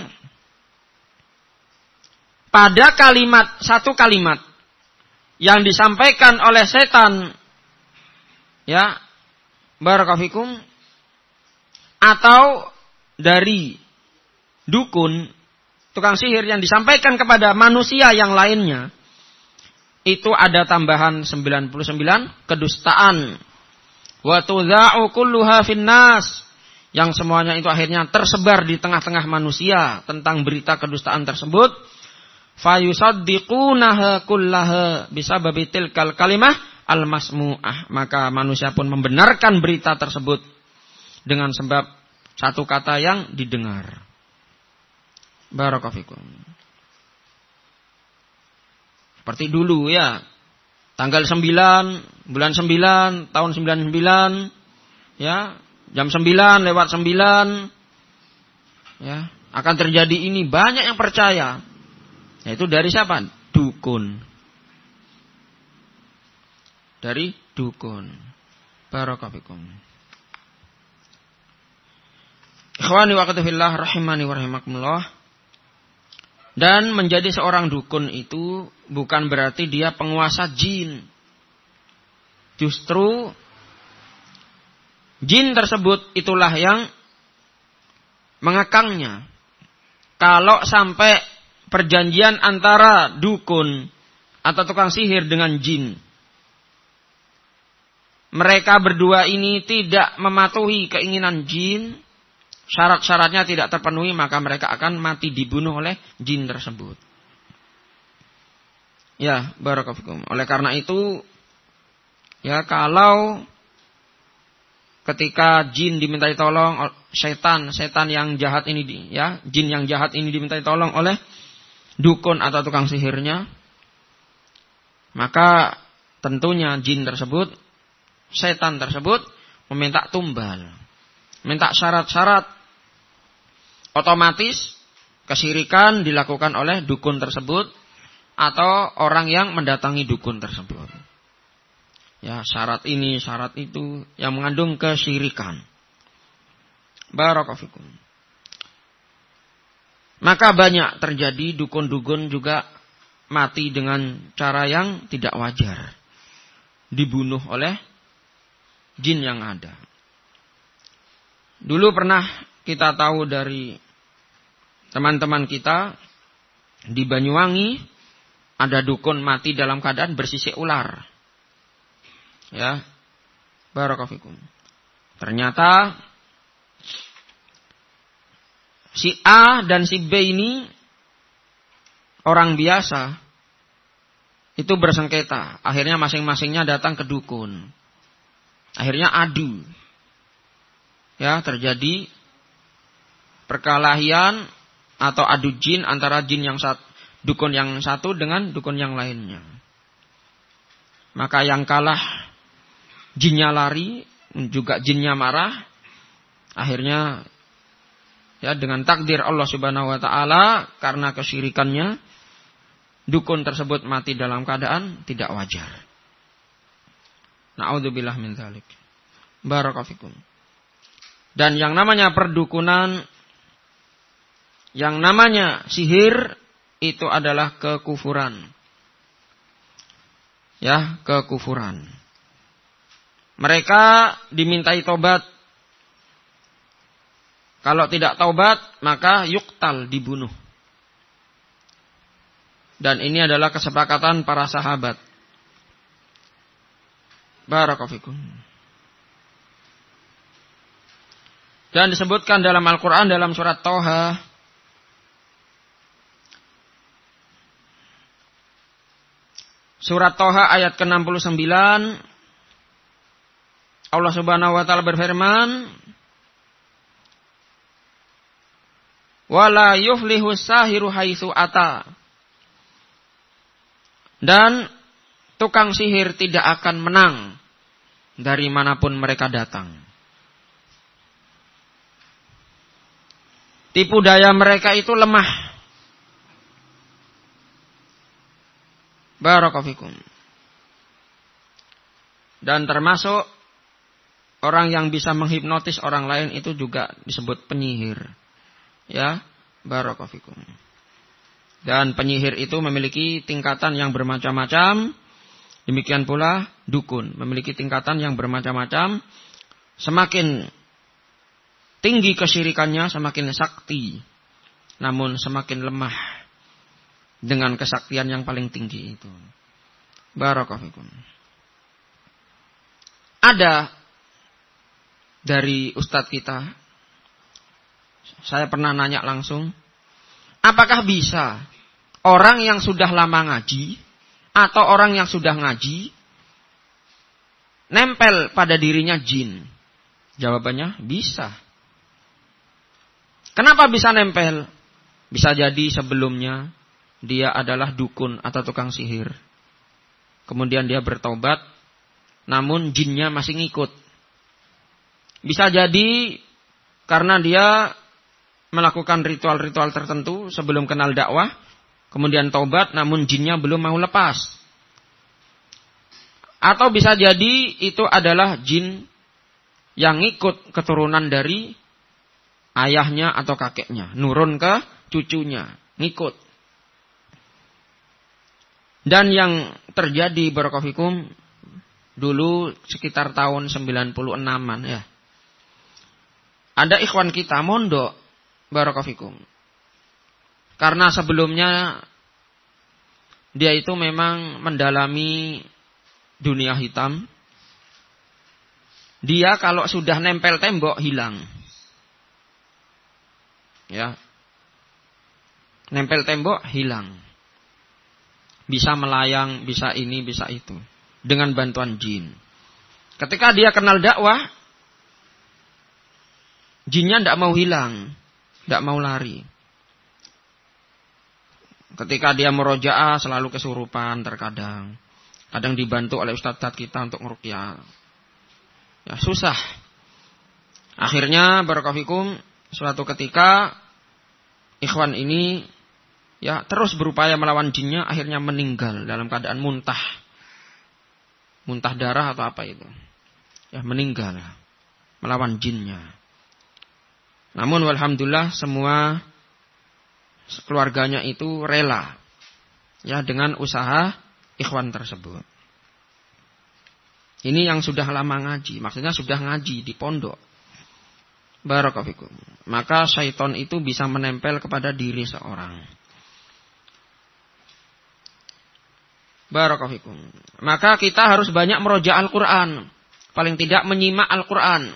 pada satu kalimat yang disampaikan oleh setan, ya, barakallahu fikum, atau dari dukun, tukang sihir yang disampaikan kepada manusia yang lainnya, itu ada tambahan 99 kedustaan. Wa tudza'u kulluha finnas, yang semuanya itu akhirnya tersebar di tengah-tengah manusia tentang berita kedustaan tersebut. fayusaddiqunaha kullaha bisababi tilkal kalimah al-masmu'ah. Maka manusia pun membenarkan berita tersebut dengan sebab satu kata yang didengar. Barakallahu fikum. Seperti dulu ya. Tanggal 9, bulan 9, tahun 99, ya, jam 9 lewat 9, ya, akan terjadi ini, banyak yang percaya. Yaitu dari siapa? Dukun. Dari dukun. Barakallahu fikum. Ikhwani wa akhwati fillah rahimani wa rahimakumullah. Dan menjadi seorang dukun itu bukan berarti dia penguasa jin. Justru jin tersebut itulah yang mengekangnya. Kalau sampai perjanjian antara dukun atau tukang sihir dengan jin, mereka berdua ini tidak mematuhi keinginan jin, syarat-syaratnya tidak terpenuhi, maka mereka akan mati dibunuh oleh jin tersebut. Ya, barakallahu fikum. Oleh karena itu, ya, kalau ketika jin dimintai tolong, setan yang jahat ini, ya, jin yang jahat ini dimintai tolong oleh dukun atau tukang sihirnya, maka tentunya jin tersebut, setan tersebut meminta tumbal, minta syarat-syarat. Otomatis kesyirikan dilakukan oleh dukun tersebut atau orang yang mendatangi dukun tersebut. Ya, syarat ini, syarat itu yang mengandung kesyirikan. Barakallahu fikum. Maka banyak terjadi dukun-dukun juga mati dengan cara yang tidak wajar. Dibunuh oleh jin yang ada. Dulu pernah kita tahu dari teman-teman kita di Banyuwangi, ada dukun mati dalam keadaan bersisik ular. Ya, barakallahu fikum. Ternyata si A dan si B ini orang biasa, itu bersengketa. Akhirnya masing-masingnya datang ke dukun. Akhirnya adu. Ya, terjadi perkelahian atau adu jin antara dukun yang satu dengan dukun yang lainnya. Maka yang kalah jinnya lari, juga jinnya marah. Akhirnya ya dengan takdir Allah Subhanahu wa taala, karena kesyirikannya dukun tersebut mati dalam keadaan tidak wajar. Na'udzubillah min dzalik. Barakallahu fikum. Dan yang namanya perdukunan, yang namanya sihir, itu adalah kekufuran. Ya, kekufuran. Mereka dimintai tobat. Kalau tidak taubat, maka yuktal, dibunuh. Dan ini adalah kesepakatan para sahabat. Barakallahu fikum. Dan disebutkan dalam Al-Quran dalam surat Toha, surat Toha ayat ke-69, Allah Subhanahu wa taala berfirman, "Wala yuflihu sahiru haitsu ata." Dan tukang sihir tidak akan menang dari manapun mereka datang. Tipu daya mereka itu lemah. Barakallahu fikum. Dan termasuk orang yang bisa menghipnotis orang lain itu juga disebut penyihir. Ya, barakallahu fikum. Dan penyihir itu memiliki tingkatan yang bermacam-macam. Demikian pula dukun memiliki tingkatan yang bermacam-macam. Semakin tinggi kesyirikannya, semakin sakti. Namun semakin lemah dengan kesaktian yang paling tinggi itu. Barakallahu fikum. Ada dari ustadz kita, saya pernah nanya langsung, apakah bisa orang yang sudah lama ngaji atau orang yang sudah ngaji nempel pada dirinya jin? Jawabannya bisa. Kenapa bisa nempel? Bisa jadi sebelumnya dia adalah dukun atau tukang sihir. Kemudian dia bertobat, namun jinnya masih ngikut. Bisa jadi karena dia melakukan ritual-ritual tertentu sebelum kenal dakwah, kemudian taubat, namun jinnya belum mau lepas. Atau bisa jadi itu adalah jin yang ngikut keturunan dari ayahnya atau kakeknya, nurun ke cucunya, ngikut. Dan yang terjadi barakallahu fikum dulu sekitar tahun 96-an ya. Ada ikhwan kita mondok barakallahu fikum. Karena sebelumnya dia itu memang mendalami dunia hitam. Dia kalau sudah nempel tembok hilang. Ya. Nempel tembok hilang. Bisa melayang, bisa ini, bisa itu. Dengan bantuan jin. Ketika dia kenal dakwah, jinnya tidak mau hilang. Tidak mau lari. Ketika dia meroja'ah selalu kesurupan terkadang. Kadang dibantu oleh ustadz kita untuk ngeruqyah. Ya susah. Akhirnya barakallahu fikum suatu ketika ikhwan ini ya terus berupaya melawan jinnya, akhirnya meninggal dalam keadaan muntah. Muntah darah atau apa itu. Ya meninggal melawan jinnya. Namun walhamdulillah semua keluarganya itu rela ya dengan usaha ikhwan tersebut. Ini yang sudah lama ngaji, maksudnya sudah ngaji di pondok. Barakallahu fikum. Maka syaitan itu bisa menempel kepada diri seorang. Barakallahu fikum. Maka kita harus banyak meroja Al-Quran. Paling tidak menyimak Al-Quran.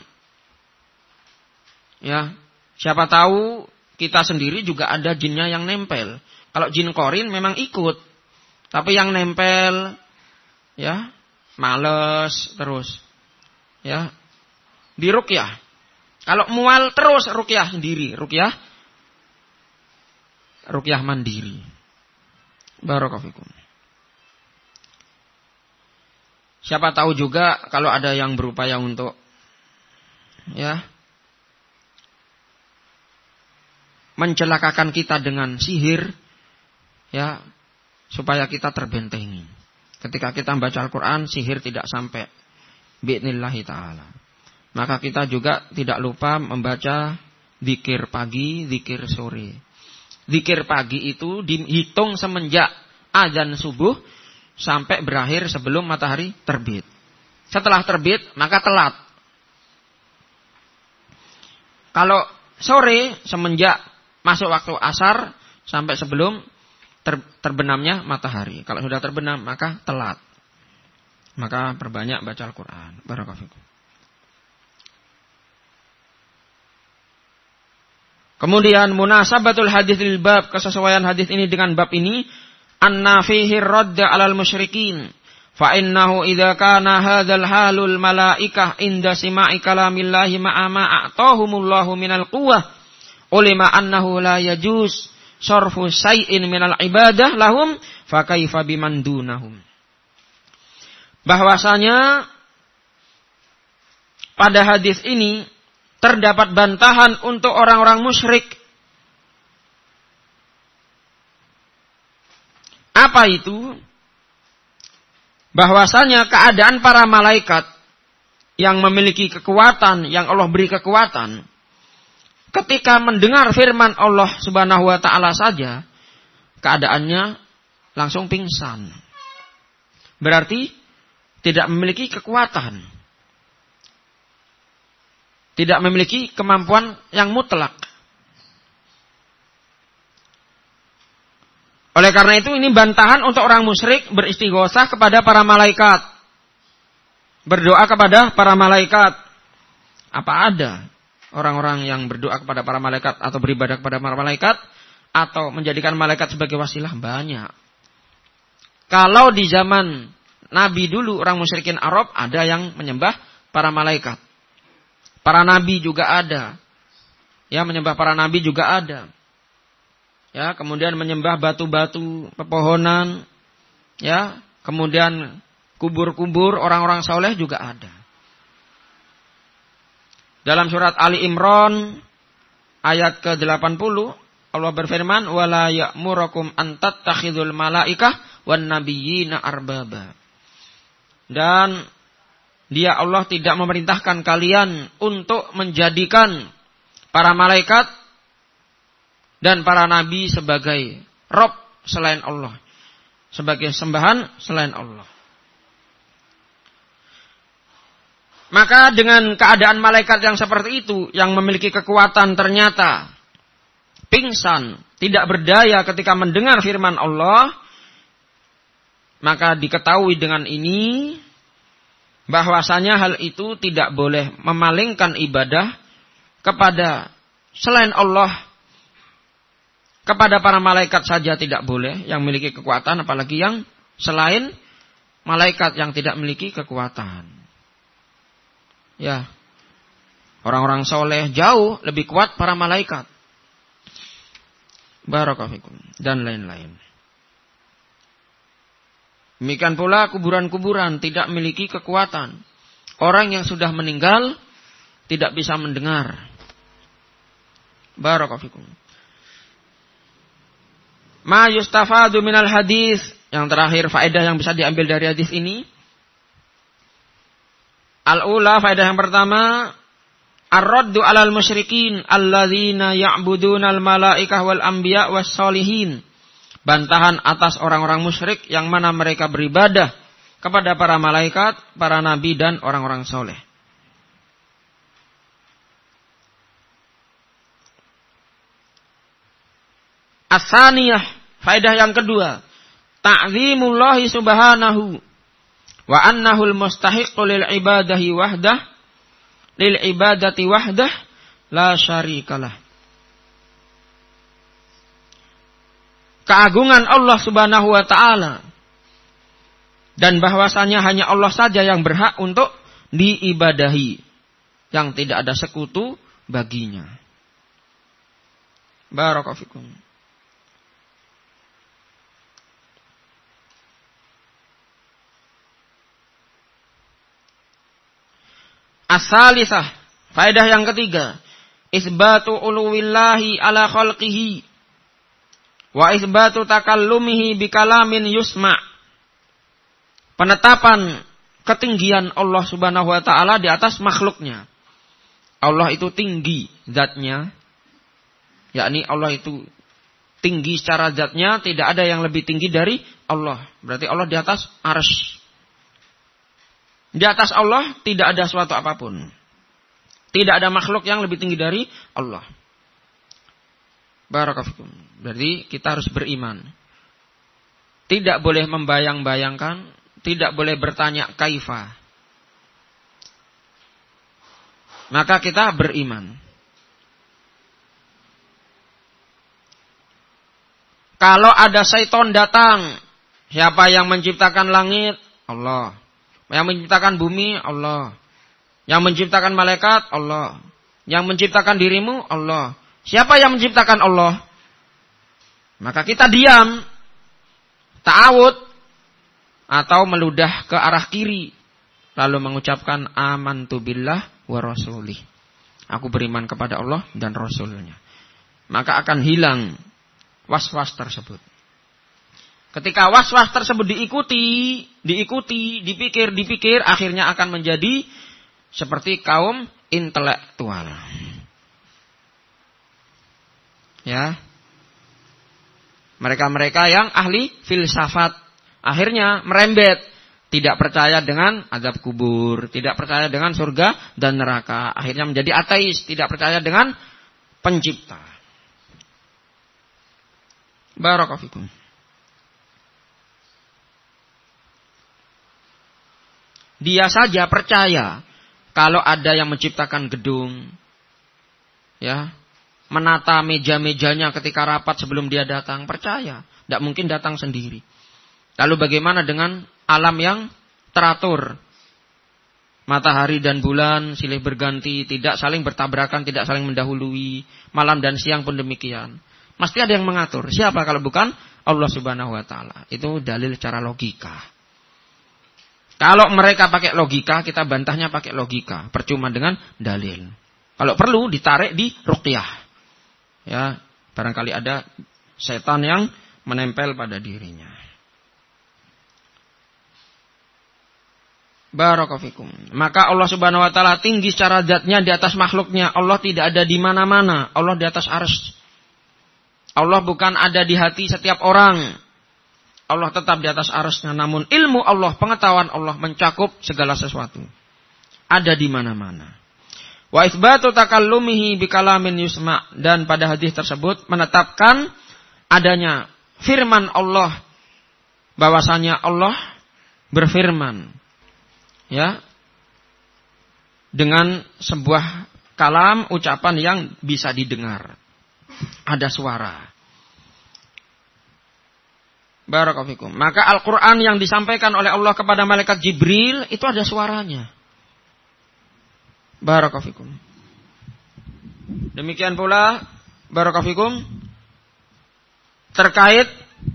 Ya, siapa tahu kita sendiri juga ada jinnya yang nempel. Kalau jin korin memang ikut. Tapi yang nempel, ya, males terus. Ya, di ruqyah. Kalau mual terus ruqyah sendiri. Ruqyah mandiri. Barakallahu fikum. Siapa tahu juga kalau ada yang berupaya untuk ya mencelakakan kita dengan sihir, ya, supaya kita terbentengi. Ketika kita membaca Al-Quran, sihir tidak sampai. Bi'idnillahi ta'ala. Maka kita juga tidak lupa membaca zikir pagi, zikir sore. Zikir pagi itu dihitung semenjak azan subuh sampai berakhir sebelum matahari terbit. Setelah terbit, maka telat. Kalau sore, semenjak masuk waktu asar sampai sebelum terbenamnya matahari. Kalau sudah terbenam, maka telat. Maka perbanyak baca Al-Quran. Barakallahu fikum. Kemudian munasabatul hadits lil bab, kesesuaian hadis ini dengan bab ini, anna fihi radda 'alal musyrikin. Fa innahu idza kana hadzal halul malaikah inda sima'i kalamillahi ma'a ma a'tahumullahu minal quwwah ulima annahu la yajuz sarfu syai'in minal ibadah lahum fa kaifa biman dunahum. Bahwasanya pada hadis ini terdapat bantahan untuk orang-orang musyrik. Apa itu? Bahwasanya keadaan para malaikat yang memiliki kekuatan, yang Allah beri kekuatan, ketika mendengar firman Allah Subhanahu wa ta'ala saja, keadaannya langsung pingsan. Berarti tidak memiliki kekuatan. Tidak memiliki kemampuan yang mutlak. Oleh karena itu ini bantahan untuk orang musyrik beristighosah kepada para malaikat. Berdoa kepada para malaikat. Apa ada orang-orang yang berdoa kepada para malaikat atau beribadah kepada para malaikat atau menjadikan malaikat sebagai wasilah? Banyak. Kalau di zaman Nabi dulu orang musyrikin Arab ada yang menyembah para malaikat. Para nabi juga ada. Ya, menyembah para nabi juga ada. Ya, kemudian menyembah batu-batu, pepohonan. Ya, kemudian kubur-kubur orang-orang soleh juga ada. Dalam surat Ali Imran ayat ke-80 Allah berfirman, "Wala ya'murukum an tattakhidul malaikah wan nabiyyina arbaba." Dan Dia Allah tidak memerintahkan kalian untuk menjadikan para malaikat dan para nabi sebagai Rob selain Allah. Sebagai sembahan selain Allah. Maka dengan keadaan malaikat yang seperti itu, yang memiliki kekuatan ternyata pingsan, tidak berdaya ketika mendengar firman Allah, maka diketahui dengan ini bahwasanya hal itu tidak boleh memalingkan ibadah kepada selain Allah. Kepada para malaikat saja tidak boleh yang memiliki kekuatan, apalagi yang selain malaikat yang tidak memiliki kekuatan. Ya, orang-orang soleh jauh lebih kuat para malaikat. Barakallahu fikum dan lain-lain. Demikian pula kuburan-kuburan tidak memiliki kekuatan. Orang yang sudah meninggal tidak bisa mendengar. Barakallahu fikum. Ma yustafadu minal hadis. Yang terakhir faedah yang bisa diambil dari hadis ini. Al-ula, faedah yang pertama, ar-raddu 'alal musyrikin alladzina ya'budunal malaikah wal anbiya was solihin. Bantahan atas orang-orang musyrik yang mana mereka beribadah kepada para malaikat, para nabi dan orang-orang soleh. As-saniyah, faedah yang kedua, ta'zimullahi subhanahu wa annahul mustahiqqu lil ibadahi wahdah, lil ibadati wahdah la syarikalah. Keagungan Allah subhanahu wa ta'ala dan bahwasanya hanya Allah saja yang berhak untuk diibadahi, yang tidak ada sekutu baginya. Barakallahu fikum. As-salisah, faedah yang ketiga, isbatu uluwillahi ala khalqihi wa isbatu takallumihi bikalamin yusma'. Penetapan ketinggian Allah subhanahu wa ta'ala di atas makhluknya. Allah itu tinggi zatnya. Yakni Allah itu tinggi secara zatnya. Tidak ada yang lebih tinggi dari Allah. Berarti Allah di atas arsy. Di atas Allah tidak ada suatu apapun. Tidak ada makhluk yang lebih tinggi dari Allah. Barakallahu. Berarti kita harus beriman. Tidak boleh membayang-bayangkan, tidak boleh bertanya kaifa. Maka kita beriman. Kalau ada syaitan datang, siapa yang menciptakan langit? Allah. Yang menciptakan bumi? Allah. Yang menciptakan malaikat? Allah. Yang menciptakan dirimu? Allah. Siapa yang menciptakan Allah? Maka kita diam, ta'awud, atau meludah ke arah kiri, lalu mengucapkan amantu billah wa rasulih. Aku beriman kepada Allah dan Rasulnya. Maka akan hilang was-was tersebut. Ketika was-was tersebut diikuti, dipikir, akhirnya akan menjadi seperti kaum intelektual. Ya. Mereka-mereka yang ahli filsafat akhirnya merembet, tidak percaya dengan azab kubur, tidak percaya dengan surga dan neraka, akhirnya menjadi ateis, tidak percaya dengan pencipta. Barakallahu fikum. Dia saja percaya kalau ada yang menciptakan gedung, ya, menata meja-mejanya ketika rapat sebelum dia datang. Percaya, tidak mungkin datang sendiri. Lalu bagaimana dengan alam yang teratur? Matahari dan bulan silih berganti, tidak saling bertabrakan, tidak saling mendahului. Malam dan siang pun demikian. Mesti ada yang mengatur. Siapa kalau bukan Allah Subhanahu wa taala? Itu dalil secara logika. Kalau mereka pakai logika, kita bantahnya pakai logika. Percuma dengan dalil. Kalau perlu ditarik di ruqyah. Ya, barangkali ada setan yang menempel pada dirinya. Barakallahu. Maka Allah Subhanahu wa taala tinggi secara zatnya di atas makhluknya. Allah tidak ada di mana-mana. Allah di atas arsy. Allah bukan ada di hati setiap orang. Allah tetap di atas arsy-Nya, namun ilmu Allah, pengetahuan Allah mencakup segala sesuatu. Ada di mana-mana. Wa itsbatu takallumihi bikalamin yusma, dan pada hadis tersebut menetapkan adanya firman Allah, bahwasanya Allah berfirman, ya, dengan sebuah kalam, ucapan yang bisa didengar. Ada suara. Barakallahu fikum. Maka Al-Quran yang disampaikan oleh Allah kepada malaikat Jibril itu ada suaranya. Barakallahu fikum. Demikian pula barakallahu fikum terkait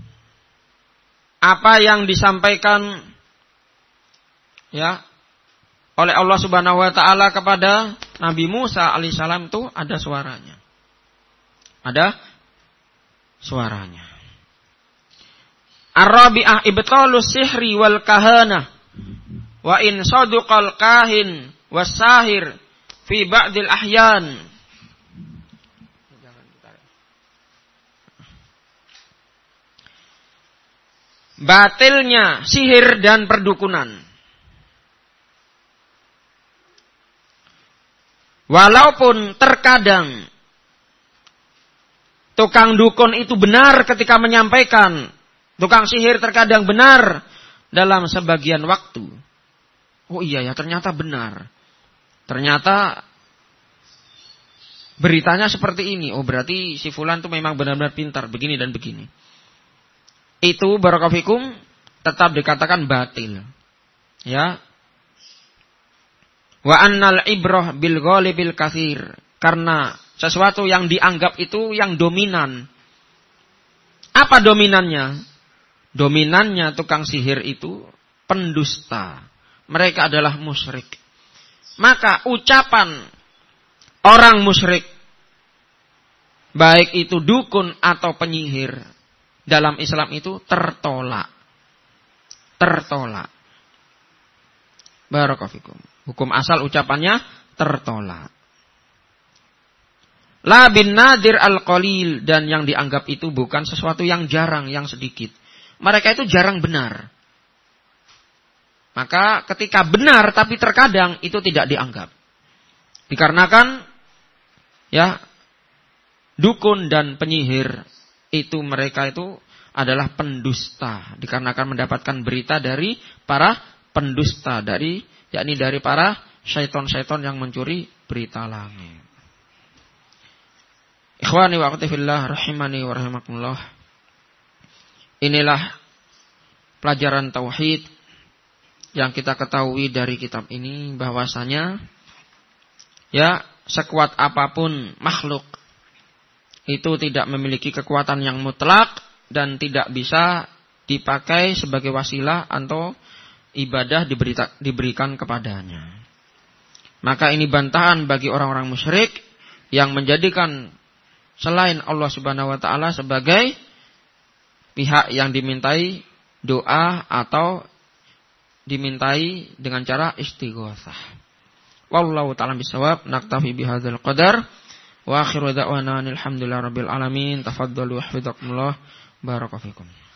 apa yang disampaikan, ya, oleh Allah Subhanahu wa taala kepada Nabi Musa alaihissalam itu ada suaranya. Ada suaranya. Ar-rabi'ah ibtalus sihri wal kahanah wa in saduqal kahin was sahir fi ba'dil ahyan. Batilnya sihir dan perdukunan. Walaupun terkadang tukang dukun itu benar ketika menyampaikan, tukang sihir terkadang benar dalam sebagian waktu. Oh iya ya, ternyata benar. Ternyata beritanya seperti ini. Oh berarti si fulan itu memang benar-benar pintar, begini dan begini. Itu barakallahu fikum tetap dikatakan batil. Ya. Wa annal ibrah bil ghalibil katsir, karena sesuatu yang dianggap itu yang dominan. Apa dominannya? Dominannya tukang sihir itu pendusta. Mereka adalah musyrik. Maka ucapan orang musyrik, baik itu dukun atau penyihir, dalam Islam itu tertolak. Tertolak. Barakallahu fikum. Hukum asal ucapannya tertolak. La bin nadir al-qalil, dan yang dianggap itu bukan sesuatu yang jarang, yang sedikit. Mereka itu jarang benar. Maka ketika benar tapi terkadang itu tidak dianggap. Dikarenakan ya dukun dan penyihir itu mereka itu adalah pendusta, dikarenakan mendapatkan berita dari para pendusta, yakni dari para syaitan-syaitan yang mencuri berita langit. Ikhwani wa akhwati fillah rahimani wa rahimakumullah. Inilah pelajaran tauhid yang kita ketahui dari kitab ini, bahwasanya ya sekuat apapun makhluk itu tidak memiliki kekuatan yang mutlak dan tidak bisa dipakai sebagai wasilah atau ibadah diberikan kepadanya. Maka ini bantahan bagi orang-orang musyrik yang menjadikan selain Allah Subhanahu wa taala sebagai pihak yang dimintai doa atau dimintai dengan cara istighatsah. Wallahu ta'ala bisawab. Naktafi bihadzal qadar. Wa akhiru da'wana alhamdulillahirabbil alamin. Tafaddalu wa hafizakumullah. Barakallahu fikum.